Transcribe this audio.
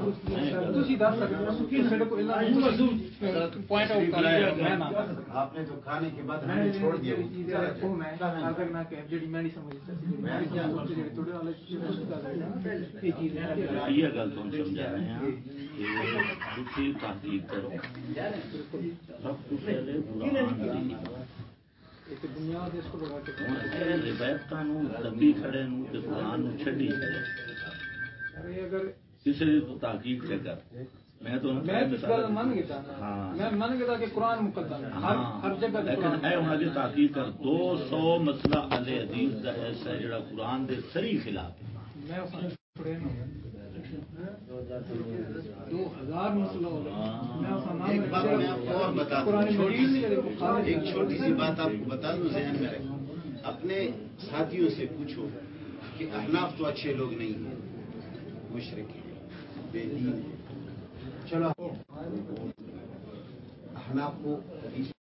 آپ نے تو کھانے کے بعد ہمیں چھوڑ دیا. یہ گل تم سمجھا رہے ہیں کہ تحقیق کرو سب تو پہلے روایت لبی کھڑے قرآن چڈی کھڑے کسی تو تحقیق کر میں تو من گیا کہ قرآن مقدم ہر جگہ لیکن اے انہوں نے تحقیق کر 200 مسئلہ اہل حدیث کا ایسا ہے جڑا قرآن دے سری خلاف ہے. 2000 مسئلہ ایک بات میں آپ کو اور بتا دوں, ایک چھوٹی سی بات آپ کو بتا دوں, ذہن میں رکھو. اپنے ساتھیوں سے پوچھو کہ احناف تو اچھے لوگ نہیں ہیں, مشرک ہیں, بے دین ہیں. چلو احناف کو